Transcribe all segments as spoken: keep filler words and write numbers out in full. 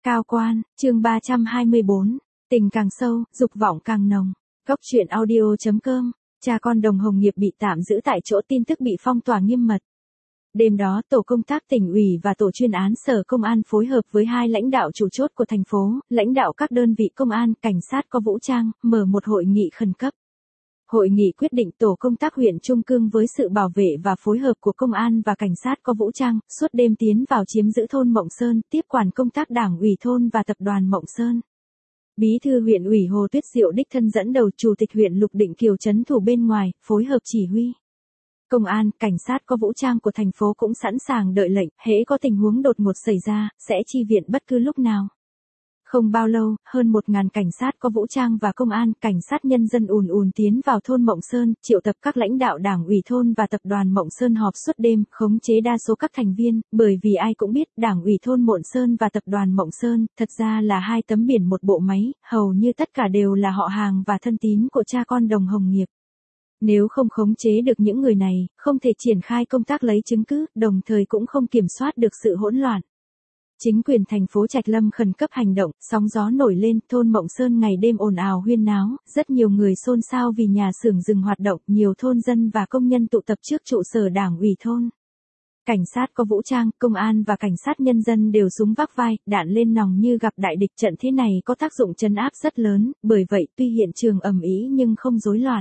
Cao quan, chương ba trăm hai mươi bốn. Tình càng sâu, dục vọng càng nồng. Góc truyện audio chấm com. Cha con Đồng Hồng Nghiệp bị tạm giữ tại chỗ, tin tức bị phong tỏa nghiêm mật. Đêm đó, tổ công tác tỉnh ủy và tổ chuyên án sở công an phối hợp với hai lãnh đạo chủ chốt của thành phố, lãnh đạo các đơn vị công an, cảnh sát có vũ trang, mở một hội nghị khẩn cấp. Hội nghị quyết định tổ công tác huyện Trung Cương với sự bảo vệ và phối hợp của công an và cảnh sát có vũ trang, suốt đêm tiến vào chiếm giữ thôn Mộng Sơn, tiếp quản công tác đảng ủy thôn và tập đoàn Mộng Sơn. Bí thư huyện ủy Hồ Tuyết Diệu đích thân dẫn đầu, chủ tịch huyện Lục Định Kiều trấn thủ bên ngoài, phối hợp chỉ huy. Công an, cảnh sát có vũ trang của thành phố cũng sẵn sàng đợi lệnh, hễ có tình huống đột ngột xảy ra, sẽ chi viện bất cứ lúc nào. Không bao lâu, hơn một ngàn cảnh sát có vũ trang và công an, cảnh sát nhân dân ùn ùn tiến vào thôn Mộng Sơn, triệu tập các lãnh đạo đảng ủy thôn và tập đoàn Mộng Sơn họp suốt đêm, khống chế đa số các thành viên, bởi vì ai cũng biết, đảng ủy thôn Mộng Sơn và tập đoàn Mộng Sơn, thật ra là hai tấm biển một bộ máy, hầu như tất cả đều là họ hàng và thân tín của cha con Đồng Hồng Nghiệp. Nếu không khống chế được những người này, không thể triển khai công tác lấy chứng cứ, đồng thời cũng không kiểm soát được sự hỗn loạn. Chính quyền thành phố Trạch Lâm khẩn cấp hành động, sóng gió nổi lên, thôn Mộng Sơn ngày đêm ồn ào huyên náo, rất nhiều người xôn xao vì nhà xưởng dừng hoạt động, nhiều thôn dân và công nhân tụ tập trước trụ sở đảng ủy thôn. Cảnh sát có vũ trang, công an và cảnh sát nhân dân đều súng vác vai, đạn lên nòng như gặp đại địch, trận thế này có tác dụng trấn áp rất lớn, bởi vậy tuy hiện trường ầm ĩ nhưng không rối loạn.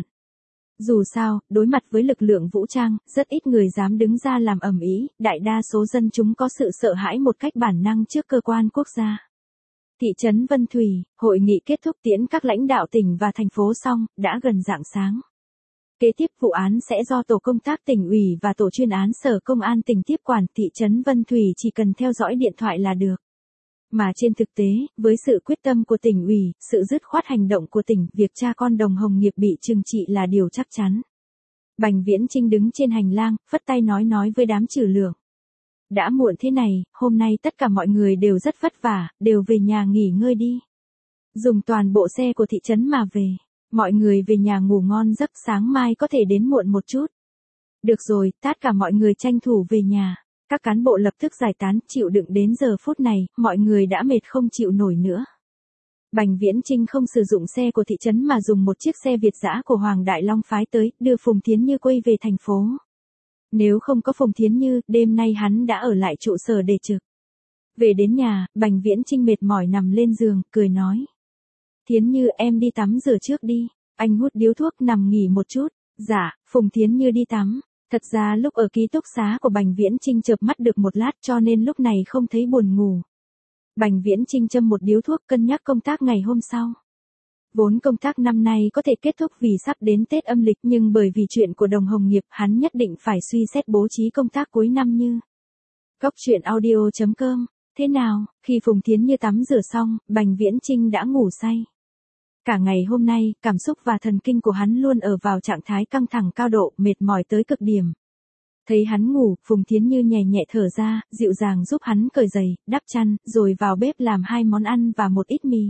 Dù sao, đối mặt với lực lượng vũ trang, rất ít người dám đứng ra làm ầm ĩ, đại đa số dân chúng có sự sợ hãi một cách bản năng trước cơ quan quốc gia. Thị trấn Vân Thủy, hội nghị kết thúc tiễn các lãnh đạo tỉnh và thành phố xong, đã gần rạng sáng. Kế tiếp vụ án sẽ do tổ công tác tỉnh ủy và tổ chuyên án sở công an tỉnh tiếp quản, thị trấn Vân Thủy chỉ cần theo dõi điện thoại là được. Mà trên thực tế, với sự quyết tâm của tỉnh ủy, sự dứt khoát hành động của tỉnh, việc cha con Đồng Hồng Nghiệp bị trừng trị là điều chắc chắn. Bành Viễn Chinh đứng trên hành lang, phất tay nói nói với đám trừ lượng. Đã muộn thế này, hôm nay tất cả mọi người đều rất vất vả, đều về nhà nghỉ ngơi đi. Dùng toàn bộ xe của thị trấn mà về. Mọi người về nhà ngủ ngon giấc, sáng mai có thể đến muộn một chút. Được rồi, tất cả mọi người tranh thủ về nhà. Các cán bộ lập tức giải tán, chịu đựng đến giờ phút này, mọi người đã mệt không chịu nổi nữa. Bành Viễn Chinh không sử dụng xe của thị trấn mà dùng một chiếc xe Việt dã của Hoàng Đại Long phái tới, đưa Phùng Thiến Như quay về thành phố. Nếu không có Phùng Thiến Như, đêm nay hắn đã ở lại trụ sở để trực. Về đến nhà, Bành Viễn Chinh mệt mỏi nằm lên giường, cười nói. Thiến Như, em đi tắm rửa trước đi. Anh hút điếu thuốc, nằm nghỉ một chút. Dạ, Phùng Thiến Như đi tắm. Thật ra lúc ở ký túc xá của Bành Viễn Chinh chợp mắt được một lát, cho nên lúc này không thấy buồn ngủ. Bành Viễn Chinh châm một điếu thuốc, cân nhắc công tác ngày hôm sau. Vốn công tác năm nay có thể kết thúc vì sắp đến Tết âm lịch, nhưng bởi vì chuyện của Đồng Hồng Nghiệp, hắn nhất định phải suy xét bố trí công tác cuối năm như. Góc truyện audio chấm com. Thế nào, khi Phùng Thiến Như tắm rửa xong, Bành Viễn Chinh đã ngủ say. Cả ngày hôm nay, cảm xúc và thần kinh của hắn luôn ở vào trạng thái căng thẳng cao độ, mệt mỏi tới cực điểm. Thấy hắn ngủ, Phùng Thiến Như nhẹ nhẹ thở ra, dịu dàng giúp hắn cởi giày, đắp chăn, rồi vào bếp làm hai món ăn và một ít mì.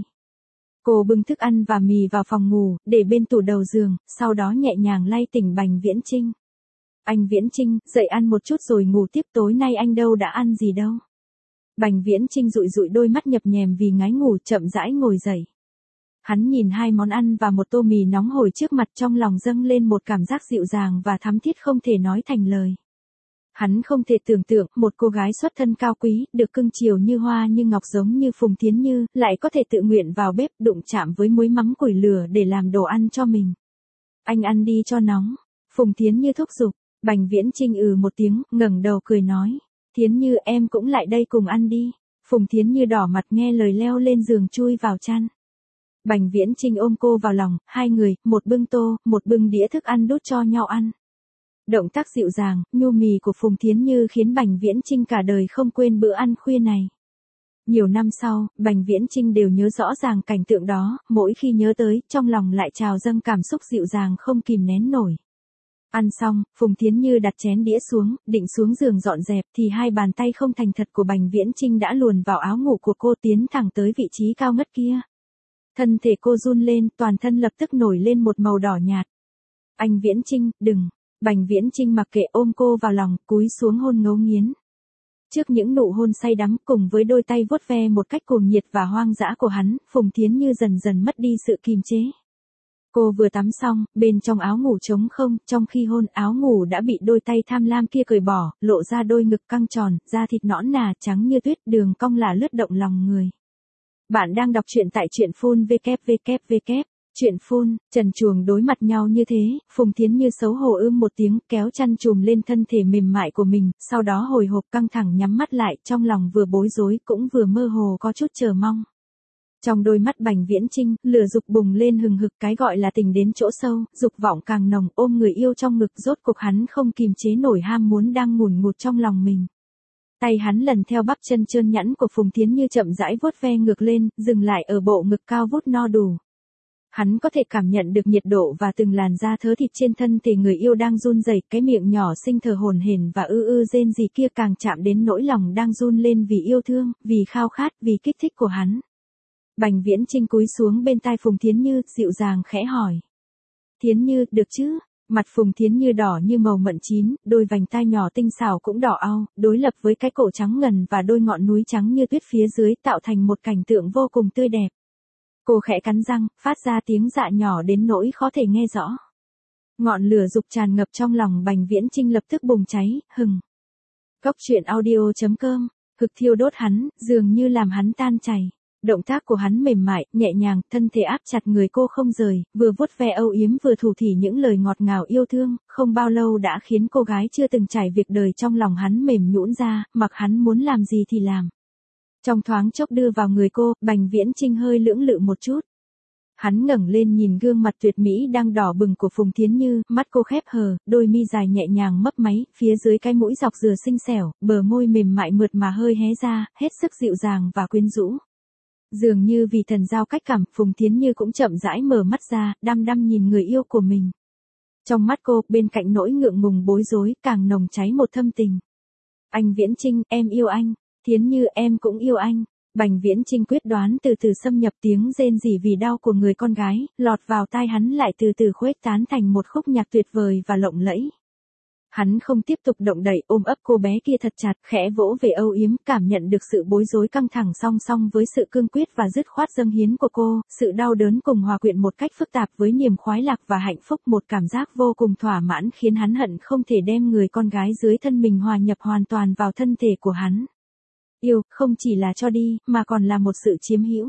Cô bưng thức ăn và mì vào phòng ngủ, để bên tủ đầu giường, sau đó nhẹ nhàng lay tỉnh Bành Viễn Chinh. Anh Viễn Chinh, dậy ăn một chút rồi ngủ tiếp, tối nay anh đâu đã ăn gì đâu. Bành Viễn Chinh dụi dụi đôi mắt nhập nhèm vì ngái ngủ, chậm rãi ngồi dậy. Hắn nhìn hai món ăn và một tô mì nóng hổi trước mặt, trong lòng dâng lên một cảm giác dịu dàng và thắm thiết không thể nói thành lời. Hắn không thể tưởng tượng, một cô gái xuất thân cao quý, được cưng chiều như hoa như ngọc giống như Phùng Thiến Như, lại có thể tự nguyện vào bếp đụng chạm với muối mắm củi lửa để làm đồ ăn cho mình. Anh ăn đi cho nóng. Phùng Thiến Như thúc giục. Bành Viễn Chinh ừ một tiếng, ngẩng đầu cười nói. Thiến Như, em cũng lại đây cùng ăn đi. Phùng Thiến Như đỏ mặt nghe lời leo lên giường chui vào chăn. Bành Viễn Chinh ôm cô vào lòng, hai người, một bưng tô, một bưng đĩa thức ăn đút cho nhau ăn. Động tác dịu dàng, nhu mì của Phùng Thiến Như khiến Bành Viễn Chinh cả đời không quên bữa ăn khuya này. Nhiều năm sau, Bành Viễn Chinh đều nhớ rõ ràng cảnh tượng đó, mỗi khi nhớ tới, trong lòng lại trào dâng cảm xúc dịu dàng không kìm nén nổi. Ăn xong, Phùng Thiến Như đặt chén đĩa xuống, định xuống giường dọn dẹp, thì hai bàn tay không thành thật của Bành Viễn Chinh đã luồn vào áo ngủ của cô, tiến thẳng tới vị trí cao ngất kia. Thân thể cô run lên, toàn thân lập tức nổi lên một màu đỏ nhạt. Anh Viễn Chinh, đừng. Bành Viễn Chinh mặc kệ, ôm cô vào lòng, cúi xuống hôn ngấu nghiến. Trước những nụ hôn say đắm cùng với đôi tay vuốt ve một cách cuồng nhiệt và hoang dã của hắn, Phùng Thiến Như dần dần mất đi sự kiềm chế. Cô vừa tắm xong, bên trong áo ngủ trống không, trong khi hôn áo ngủ đã bị đôi tay tham lam kia cởi bỏ, lộ ra đôi ngực căng tròn, da thịt nõn nà trắng như tuyết, đường cong là lướt động lòng người. Bạn đang đọc truyện tại truyện phun vê kép vê kép vê kép. Chuyện phun, trần truồng đối mặt nhau như thế, Phùng Thiến Như xấu hổ ưm một tiếng, kéo chăn trùm lên thân thể mềm mại của mình, sau đó hồi hộp căng thẳng nhắm mắt lại, trong lòng vừa bối rối cũng vừa mơ hồ có chút chờ mong. Trong đôi mắt Bành Viễn Chinh, lửa dục bùng lên hừng hực, cái gọi là tình đến chỗ sâu, dục vọng càng nồng, ôm người yêu trong ngực, rốt cục hắn không kìm chế nổi ham muốn đang ngùn ngụt trong lòng mình. Tay hắn lần theo bắp chân trơn nhẵn của Phùng Thiến Như chậm rãi vuốt ve ngược lên, dừng lại ở bộ ngực cao vút no đủ. Hắn có thể cảm nhận được nhiệt độ và từng làn da thớ thịt trên thân thể người yêu đang run rẩy, cái miệng nhỏ xinh thở hổn hển và ư ư rên rỉ kia càng chạm đến nỗi lòng đang run lên vì yêu thương, vì khao khát, vì kích thích của hắn. Bành Viễn Chinh cúi xuống bên tai Phùng Thiến Như, dịu dàng khẽ hỏi. Thiến Như, được chứ? Mặt Phùng Thiến Như đỏ như màu mận chín, đôi vành tai nhỏ tinh xảo cũng đỏ au, đối lập với cái cổ trắng ngần và đôi ngọn núi trắng như tuyết phía dưới tạo thành một cảnh tượng vô cùng tươi đẹp. Cô khẽ cắn răng, phát ra tiếng dạ nhỏ đến nỗi khó thể nghe rõ. Ngọn lửa dục tràn ngập trong lòng Bành Viễn Chinh lập tức bùng cháy, hừng. Góc truyện audio chấm com, hực thiêu đốt hắn, dường như làm hắn tan chảy. Động tác của hắn mềm mại, nhẹ nhàng, thân thể áp chặt người cô không rời, vừa vuốt ve âu yếm vừa thủ thỉ những lời ngọt ngào yêu thương, không bao lâu đã khiến cô gái chưa từng trải việc đời trong lòng hắn mềm nhũn ra, mặc hắn muốn làm gì thì làm. Trong thoáng chốc đưa vào người cô, Bành Viễn Chinh hơi lưỡng lự một chút. Hắn ngẩng lên nhìn gương mặt tuyệt mỹ đang đỏ bừng của Phùng Thiến Như, mắt cô khép hờ, đôi mi dài nhẹ nhàng mấp máy, phía dưới cái mũi dọc dừa xinh xẻo, bờ môi mềm mại mượt mà hơi hé ra, hết sức dịu dàng và quyến rũ. Dường như vì thần giao cách cảm, Phùng Thiến Như cũng chậm rãi mở mắt ra, đăm đăm nhìn người yêu của mình. Trong mắt cô, bên cạnh nỗi ngượng ngùng bối rối, càng nồng cháy một thâm tình. Anh Viễn Chinh, em yêu anh. Thiến Như, em cũng yêu anh. Bành Viễn Chinh quyết đoán từ từ xâm nhập tiếng rên rỉ vì đau của người con gái, lọt vào tai hắn lại từ từ khuếch tán thành một khúc nhạc tuyệt vời và lộng lẫy. Hắn không tiếp tục động đậy, ôm ấp cô bé kia thật chặt, khẽ vỗ về âu yếm, cảm nhận được sự bối rối căng thẳng song song với sự cương quyết và dứt khoát dâng hiến của cô, sự đau đớn cùng hòa quyện một cách phức tạp với niềm khoái lạc và hạnh phúc, một cảm giác vô cùng thỏa mãn khiến hắn hận không thể đem người con gái dưới thân mình hòa nhập hoàn toàn vào thân thể của hắn. Yêu, không chỉ là cho đi, mà còn là một sự chiếm hữu.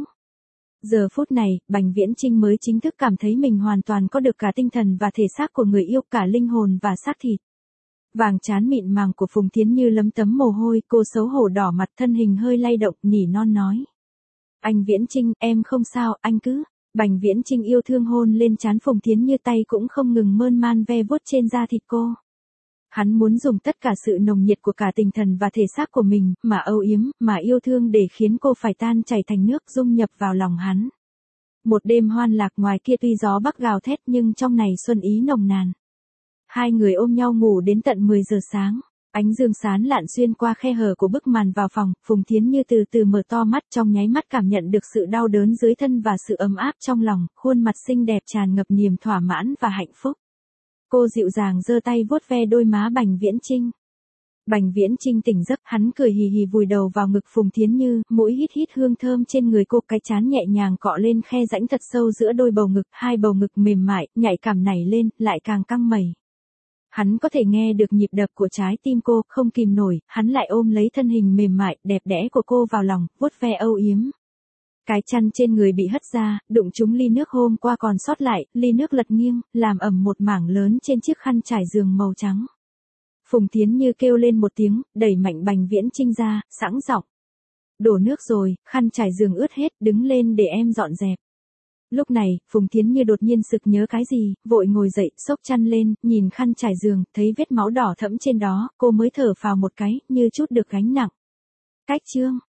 Giờ phút này, Bành Viễn Chinh mới chính thức cảm thấy mình hoàn toàn có được cả tinh thần và thể xác của người yêu, cả linh hồn và xác thịt. Vàng trán mịn màng của Phùng Thiến Như lấm tấm mồ hôi, cô xấu hổ đỏ mặt, thân hình hơi lay động, nỉ non nói. Anh Viễn Chinh, em không sao, anh cứ. Bành Viễn Chinh yêu thương hôn lên trán Phùng Thiến Như, tay cũng không ngừng mơn man ve vuốt trên da thịt cô. Hắn muốn dùng tất cả sự nồng nhiệt của cả tinh thần và thể xác của mình, mà âu yếm, mà yêu thương để khiến cô phải tan chảy thành nước, dung nhập vào lòng hắn. Một đêm hoan lạc, ngoài kia tuy gió bắc gào thét nhưng trong này xuân ý nồng nàn. Hai người ôm nhau ngủ đến tận mười giờ sáng. Ánh dương sáng lạn xuyên qua khe hở của bức màn vào phòng, Phùng Thiến Như từ từ mở to mắt, trong nháy mắt cảm nhận được sự đau đớn dưới thân và sự ấm áp trong lòng, khuôn mặt xinh đẹp tràn ngập niềm thỏa mãn và hạnh phúc. Cô dịu dàng giơ tay vuốt ve đôi má Bành Viễn Chinh. Bành Viễn Chinh tỉnh giấc, hắn cười hì hì vùi đầu vào ngực Phùng Thiến Như, mũi hít hít hương thơm trên người cô, cái trán nhẹ nhàng cọ lên khe rãnh thật sâu giữa đôi bầu ngực, hai bầu ngực mềm mại, nhạy cảm nảy lên, lại càng căng mẩy. Hắn có thể nghe được nhịp đập của trái tim cô, không kìm nổi, hắn lại ôm lấy thân hình mềm mại, đẹp đẽ của cô vào lòng, vuốt ve âu yếm. Cái chăn trên người bị hất ra, đụng trúng ly nước hôm qua còn sót lại, ly nước lật nghiêng, làm ẩm một mảng lớn trên chiếc khăn trải giường màu trắng. Phùng Thiến Như kêu lên một tiếng, đẩy mạnh Bành Viễn Chinh ra, sẵn giọng. Đổ nước rồi, khăn trải giường ướt hết, đứng lên để em dọn dẹp. Lúc này, Phùng Thiến Như đột nhiên sực nhớ cái gì, vội ngồi dậy, xốc chăn lên, nhìn khăn trải giường, thấy vết máu đỏ thẫm trên đó, cô mới thở phào một cái, như chút được gánh nặng. Cách chương.